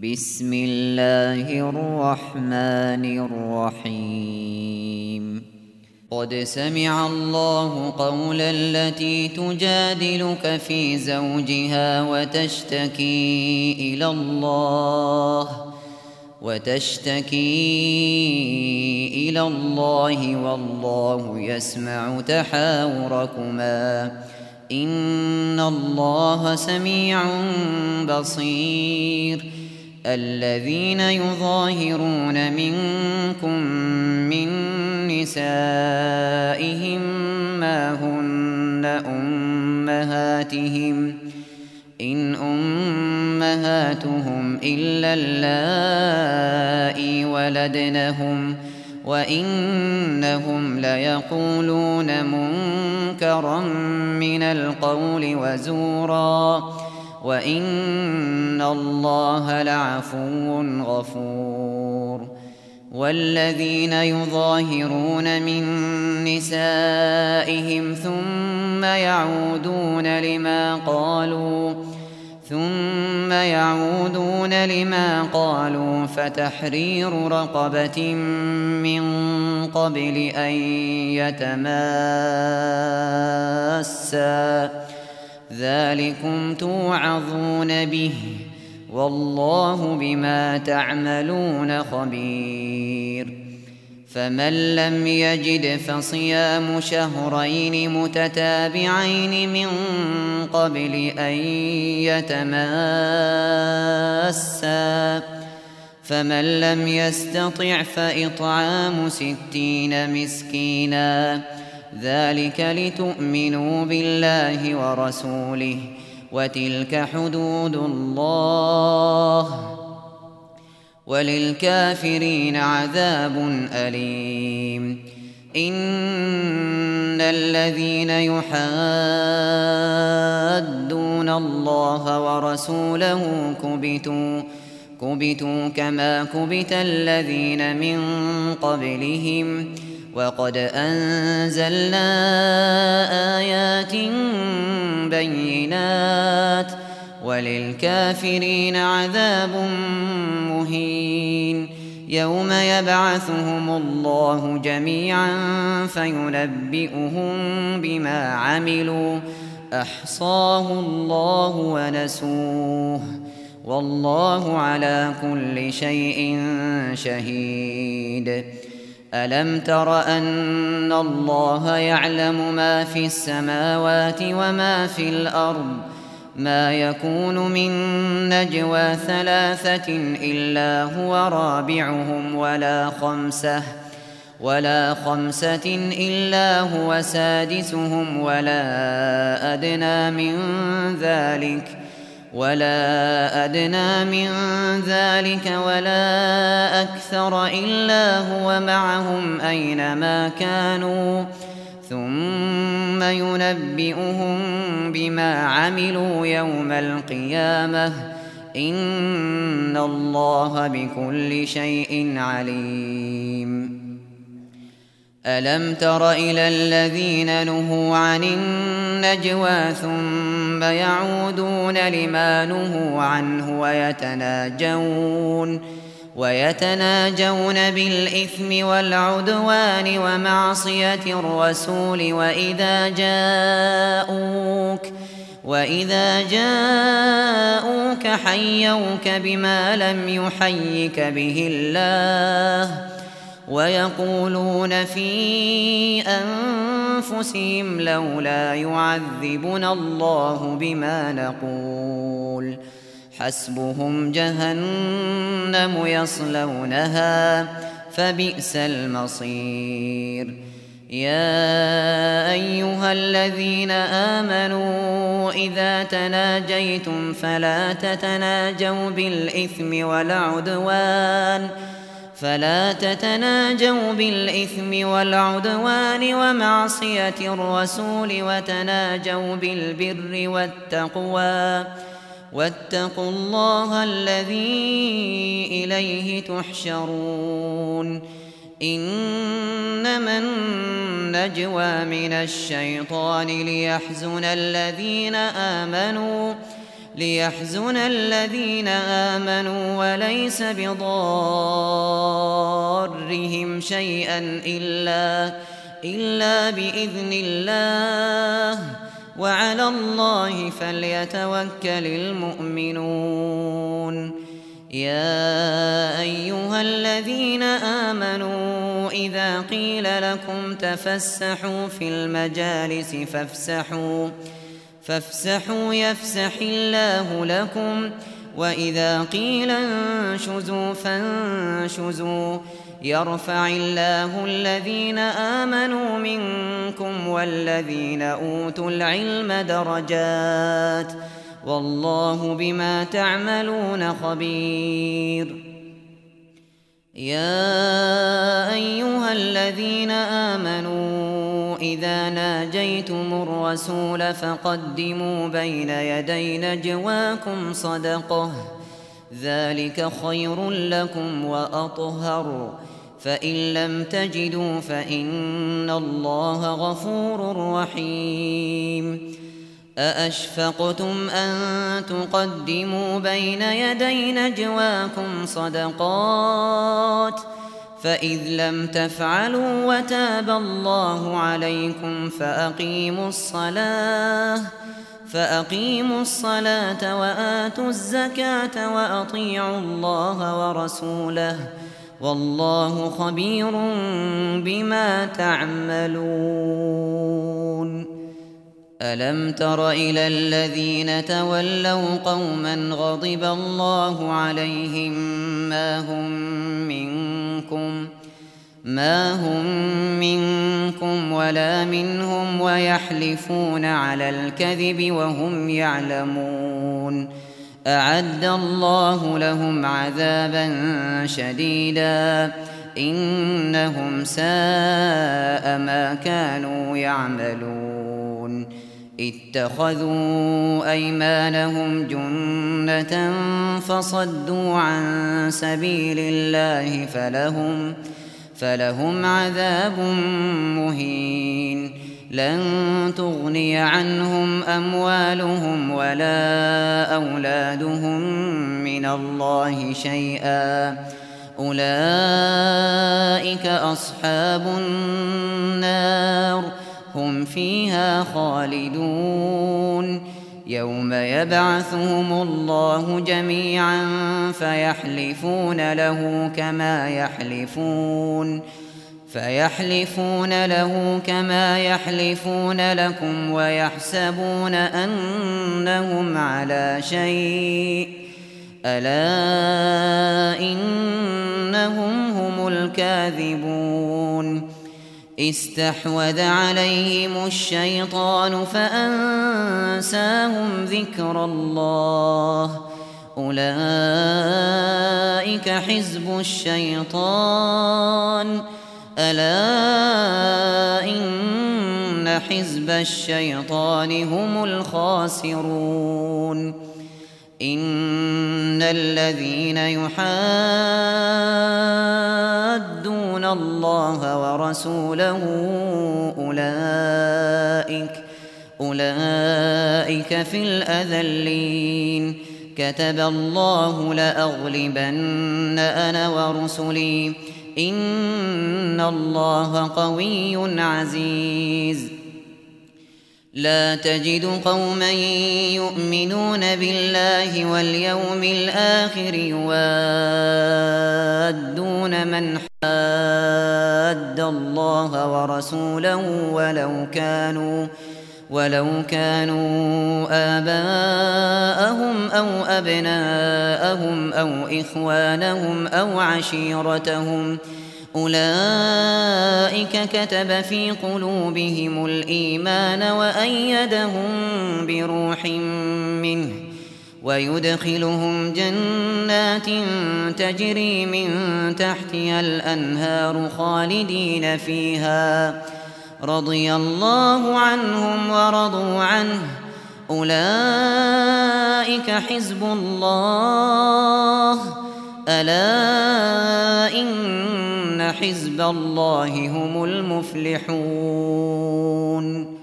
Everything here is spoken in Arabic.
بسم الله الرحمن الرحيم قد سمع الله قول التي تجادلك في زوجها وتشتكي إلى الله والله يسمع تحاوركما إن الله سميع بصير. الذين يظاهرون منكم من نسائهم ما هن أمهاتهم إن أمهاتهم إلا اللائي ولدنهم وإنهم ليقولون منكرا من القول وزورا وإن الله لعفو غفور. والذين يظاهرون من نسائهم ثم يعودون لما قالوا فتحرير رقبة من قبل أن يتماسا ذلكم توعظون به والله بما تعملون خبير. فمن لم يجد فصيام شهرين متتابعين من قبل أن يتماسا فمن لم يستطع فإطعام 60 مسكينا ذلك لتؤمنوا بالله ورسوله وتلك حدود الله وللكافرين عذاب أليم. إن الذين يحادون الله ورسوله كبتوا كما كبت الذين من قبلهم وقد أنزلنا آيات بينات وللكافرين عذاب مهين. يوم يبعثهم الله جميعا فينبئهم بما عملوا أحصاه الله ونسوه والله على كل شيء شهيد. ألم تر أن الله يعلم ما في السماوات وما في الأرض ما يكون من نجوى 3 إلا هو رابعهم ولا خمسة إلا هو سادسهم ولا أدنى من ذلك ولا أكثر إلا هو معهم أينما كانوا ثم ينبئهم بما عملوا يوم القيامة إن الله بكل شيء عليم. ألم تر إلى الذين نهوا عن النجوى ثم يعودون لما نهوا عنه ويتناجون بالإثم والعدوان ومعصية الرسول وإذا جاءوك حيوك بما لم يحيك به الله ويقولون في أنفسهم لولا يعذبنا الله بما نقول حسبهم جهنم يصلونها فبئس المصير. يا أيها الذين آمنوا إذا تناجيتم فلا تتناجوا بالإثم والعدوان ومعصية الرسول وتناجوا بالبر والتقوى واتقوا الله الذي إليه تحشرون. إنما النجوى من الشيطان ليحزن الذين آمنوا ليحزن الذين آمنوا وليس بضارهم شيئا إلا بإذن الله وعلى الله فليتوكل المؤمنون. يا أيها الذين آمنوا إذا قيل لكم تفسحوا في المجالس فافسحوا يفسح الله لكم، وإذا قيل انشزوا فانشزوا يرفع الله الذين آمنوا منكم والذين أوتوا العلم درجات، والله بما تعملون خبير. يا أيها الذين آمنوا إذا ناجيتم الرسول فقدموا بين يدي نجواكم صدقة، ذلك خير لكم وأطهر، فإن لم تجدوا فإن الله غفور رحيم. أأشفقتم أن تقدموا بين يدي نجواكم صدقات، فإذ لم تفعلوا وتاب الله عليكم فأقيموا الصلاة وآتوا الزكاة وأطيعوا الله ورسوله، والله خبير بما تعملون. ألم تر إلى الذين تولوا قوما غضب الله عليهم ما هم منكم ولا منهم ويحلفون على الكذب وهم يعلمون، أعد الله لهم عذابا شديدا إنهم ساء ما كانوا يعملون. اتخذوا أيمانهم جنة فصدوا عن سبيل الله فلهم عذاب مهين. لن تغني عنهم أموالهم ولا أولادهم من الله شيئا، أولئك أصحاب النار هم فيها خالدون. يوم يبعثهم الله جميعا فيحلفون له كما يحلفون لكم ويحسبون أنهم على شيء، ألا إنهم هم الكاذبون. استحوذ عليهم الشيطان فأنساهم ذكر الله، أولئك حزب الشيطان، ألا إن حزب الشيطان هم الخاسرون. إن الذين يحادون الله ورسوله أولئك في الأذلين. كتب الله لأغلبن أنا ورسلي إن الله قوي عزيز. لا تجد قوما يؤمنون بالله واليوم الآخر يوادون من حاد الله ورسوله ولو كانوا آباءهم أو أبناءهم أو إخوانهم أو عشيرتهم، أولئك كتب في قلوبهم الإيمان وأيدهم بروح منه، ويدخلهم جنات تجري من تحتها الأنهار خالدين فيها، رضي الله عنهم ورضوا عنه، أولئك حزب الله، ألا إن حزب الله هم المفلحون.